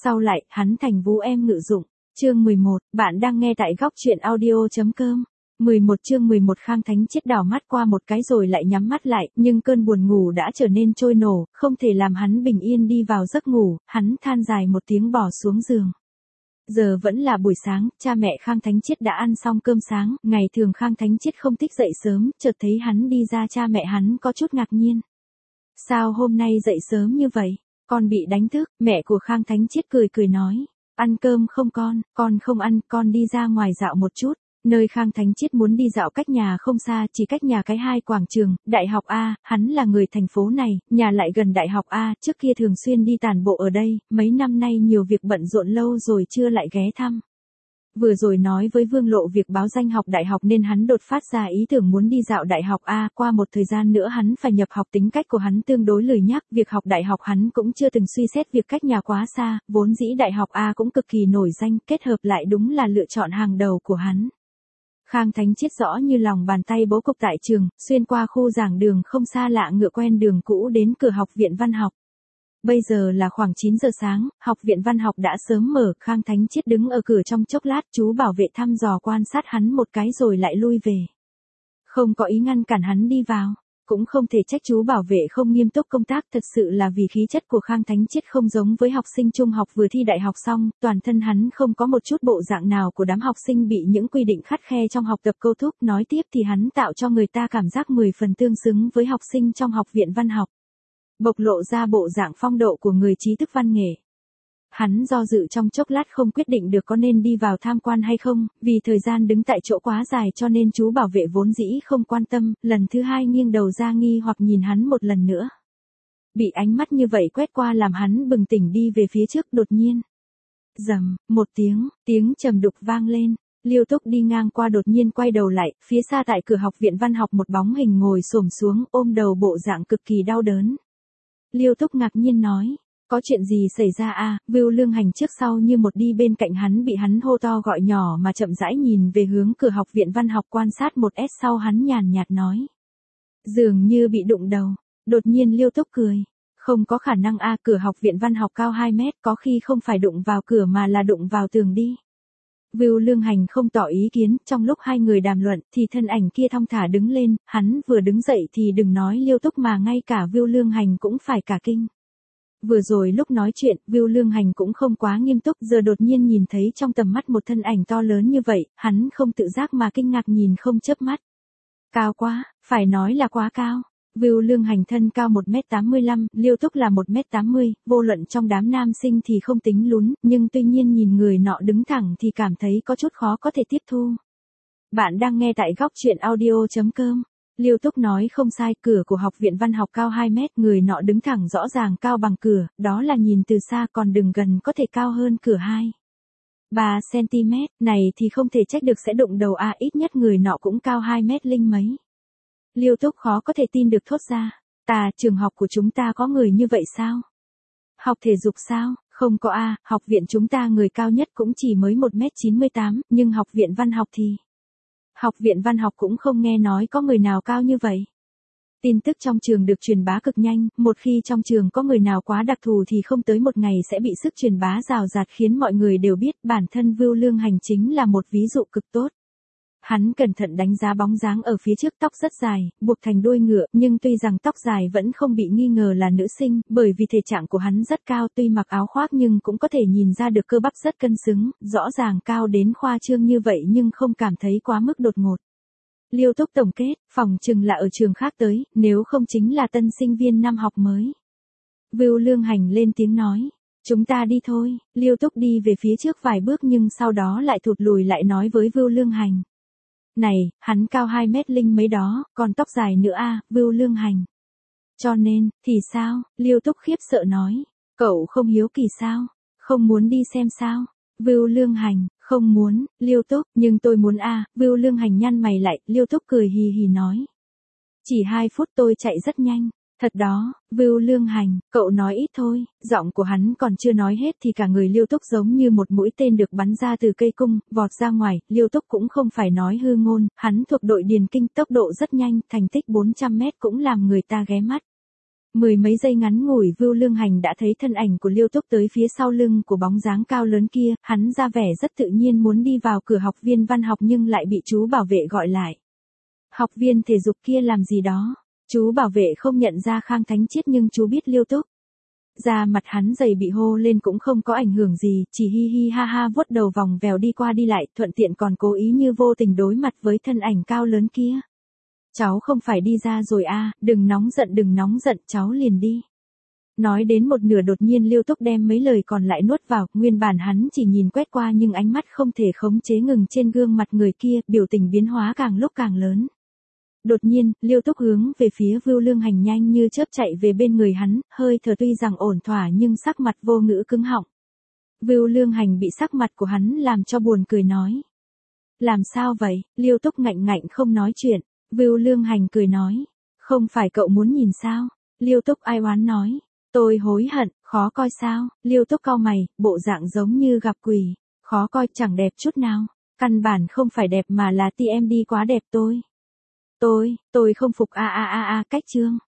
Sau lại, hắn thành vú em ngự dụng. Chương 11, bạn đang nghe tại góc truyện audio.com. 11 chương 11 Khang Thánh Chiết đảo mắt qua một cái rồi lại nhắm mắt lại, nhưng cơn buồn ngủ đã trở nên trôi nổ, không thể làm hắn bình yên đi vào giấc ngủ, hắn than dài một tiếng bỏ xuống giường. Giờ vẫn là buổi sáng, cha mẹ Khang Thánh Chiết đã ăn xong cơm sáng, ngày thường Khang Thánh Chiết không thích dậy sớm, chợt thấy hắn đi ra cha mẹ hắn có chút ngạc nhiên. Sao hôm nay dậy sớm như vậy? Con bị đánh thức, mẹ của Khang Thánh Chiết cười cười nói. Ăn cơm không con không ăn, con đi ra ngoài dạo một chút. Nơi Khang Thánh Chiết muốn đi dạo cách nhà không xa, chỉ cách nhà cái 2 quảng trường, Đại học A, hắn là người thành phố này, nhà lại gần Đại học A, trước kia thường xuyên đi tản bộ ở đây, mấy năm nay nhiều việc bận rộn lâu rồi chưa lại ghé thăm. Vừa rồi nói với Vương Lộ việc báo danh học đại học nên hắn đột phát ra ý tưởng muốn đi dạo Đại học A, qua một thời gian nữa hắn phải nhập học, tính cách của hắn tương đối lười nhác, việc học đại học hắn cũng chưa từng suy xét việc cách nhà quá xa, vốn dĩ Đại học A cũng cực kỳ nổi danh, kết hợp lại đúng là lựa chọn hàng đầu của hắn. Khang Thánh Chiết rõ như lòng bàn tay bố cục tại trường, xuyên qua khu giảng đường không xa lạ ngựa quen đường cũ đến cửa học viện văn học. Bây giờ là khoảng 9 giờ sáng, học viện văn học đã sớm mở, Khang Thánh Chiết đứng ở cửa trong chốc lát, chú bảo vệ thăm dò quan sát hắn một cái rồi lại lui về. Không có ý ngăn cản hắn đi vào, cũng không thể trách chú bảo vệ không nghiêm túc công tác, thật sự là vì khí chất của Khang Thánh Chiết không giống với học sinh trung học vừa thi đại học xong, toàn thân hắn không có một chút bộ dạng nào của đám học sinh bị những quy định khắt khe trong học tập câu thúc, nói tiếp thì hắn tạo cho người ta cảm giác 10 phần tương xứng với học sinh trong học viện văn học. Bộc lộ ra bộ dạng phong độ của người trí thức văn nghệ. Hắn do dự trong chốc lát không quyết định được có nên đi vào tham quan hay không, vì thời gian đứng tại chỗ quá dài cho nên chú bảo vệ vốn dĩ không quan tâm, lần thứ hai nghiêng đầu ra nghi hoặc nhìn hắn một lần nữa. Bị ánh mắt như vậy quét qua làm hắn bừng tỉnh đi về phía trước, đột nhiên. Rầm, một tiếng trầm đục vang lên. Liêu Túc đi ngang qua đột nhiên quay đầu lại, phía xa tại cửa học viện văn học một bóng hình ngồi xổm xuống ôm đầu bộ dạng cực kỳ đau đớn. Liêu Túc ngạc nhiên nói, có chuyện gì xảy ra à? Vưu Lương Hành trước sau như một đi bên cạnh hắn, bị hắn hô to gọi nhỏ mà chậm rãi nhìn về hướng cửa học viện văn học, quan sát một s sau hắn nhàn nhạt nói. Dường như bị đụng đầu. Đột nhiên Liêu Túc cười. Không có khả năng a, cửa học viện văn học cao 2 mét, có khi không phải đụng vào cửa mà là đụng vào tường đi. Vưu Lương Hành không tỏ ý kiến, trong lúc hai người đàm luận thì thân ảnh kia thong thả đứng lên, hắn vừa đứng dậy thì đừng nói Liêu Túc mà ngay cả Vưu Lương Hành cũng phải cả kinh. Vừa rồi lúc nói chuyện, Vưu Lương Hành cũng không quá nghiêm túc, giờ đột nhiên nhìn thấy trong tầm mắt một thân ảnh to lớn như vậy, hắn không tự giác mà kinh ngạc nhìn không chớp mắt. Cao quá, phải nói là quá cao. Vưu Lương Hành thân cao 1m85, Liêu Túc là 1m80, vô luận trong đám nam sinh thì không tính lún, nhưng tuy nhiên nhìn người nọ đứng thẳng thì cảm thấy có chút khó có thể tiếp thu. Bạn đang nghe tại góc truyện audio.com. Liêu Túc nói không sai, cửa của học viện văn học cao 2 mét, người nọ đứng thẳng rõ ràng cao bằng cửa, đó là nhìn từ xa, còn đường gần có thể cao hơn cửa 3 cm, này thì không thể trách được sẽ đụng đầu a, ít nhất người nọ cũng cao 2 mét linh mấy. Liêu Túc khó có thể tin được thốt ra, trường học của chúng ta có người như vậy sao? Học thể dục sao? Không có a, học viện chúng ta người cao nhất cũng chỉ mới 1m98, nhưng học viện văn học thì... Học viện văn học cũng không nghe nói có người nào cao như vậy. Tin tức trong trường được truyền bá cực nhanh, một khi trong trường có người nào quá đặc thù thì không tới một ngày sẽ bị sức truyền bá rào rạt khiến mọi người đều biết, bản thân Vưu Lương Hành chính là một ví dụ cực tốt. Hắn cẩn thận đánh giá bóng dáng ở phía trước, tóc rất dài, buộc thành đuôi ngựa, nhưng tuy rằng tóc dài vẫn không bị nghi ngờ là nữ sinh, bởi vì thể trạng của hắn rất cao, tuy mặc áo khoác nhưng cũng có thể nhìn ra được cơ bắp rất cân xứng, rõ ràng cao đến khoa trương như vậy nhưng không cảm thấy quá mức đột ngột. Liêu Túc tổng kết, phòng chừng là ở trường khác tới, nếu không chính là tân sinh viên năm học mới. Vưu Lương Hành lên tiếng nói. Chúng ta đi thôi. Liêu Túc đi về phía trước vài bước nhưng sau đó lại thụt lùi lại nói với Vưu Lương Hành. Này, hắn cao 2 mét linh mấy đó, còn tóc dài nữa a, Vưu Lương Hành. Cho nên, thì sao? Liêu Túc khiếp sợ nói. Cậu không hiếu kỳ sao? Không muốn đi xem sao? Vưu Lương Hành, không muốn, Liêu Túc, nhưng tôi muốn a. Vưu Lương Hành nhăn mày lại, Liêu Túc cười hì hì nói. Chỉ 2 phút tôi chạy rất nhanh. Thật đó, Vưu Lương Hành, cậu nói ít thôi, giọng của hắn còn chưa nói hết thì cả người Liêu Túc giống như một mũi tên được bắn ra từ cây cung, vọt ra ngoài, Liêu Túc cũng không phải nói hư ngôn, hắn thuộc đội điền kinh, tốc độ rất nhanh, thành tích 400 mét cũng làm người ta ghé mắt. Mười mấy giây ngắn ngủi Vưu Lương Hành đã thấy thân ảnh của Liêu Túc tới phía sau lưng của bóng dáng cao lớn kia, hắn ra vẻ rất tự nhiên muốn đi vào cửa học viên văn học nhưng lại bị chú bảo vệ gọi lại. Học viên thể dục kia làm gì đó? Chú bảo vệ không nhận ra Khang Thánh Chiết nhưng chú biết Liêu Túc. Da mặt hắn dày bị hô lên cũng không có ảnh hưởng gì, chỉ hi hi ha ha vuốt đầu vòng vèo đi qua đi lại, thuận tiện còn cố ý như vô tình đối mặt với thân ảnh cao lớn kia. Cháu không phải đi ra rồi à, đừng nóng giận cháu liền đi. Nói đến một nửa đột nhiên Liêu Túc đem mấy lời còn lại nuốt vào, nguyên bản hắn chỉ nhìn quét qua nhưng ánh mắt không thể khống chế ngừng trên gương mặt người kia, biểu tình biến hóa càng lúc càng lớn. Đột nhiên, Liêu Túc hướng về phía Vưu Lương Hành nhanh như chớp chạy về bên người hắn, hơi thở tuy rằng ổn thỏa nhưng sắc mặt vô ngữ cứng họng. Vưu Lương Hành bị sắc mặt của hắn làm cho buồn cười nói. Làm sao vậy? Liêu Túc ngạnh không nói chuyện. Vưu Lương Hành cười nói. Không phải cậu muốn nhìn sao? Liêu Túc ai oán nói. Tôi hối hận, khó coi sao? Liêu Túc cau mày, bộ dạng giống như gặp quỷ. Khó coi chẳng đẹp chút nào. Căn bản không phải đẹp mà là TMD quá đẹp tôi không phục cách chương.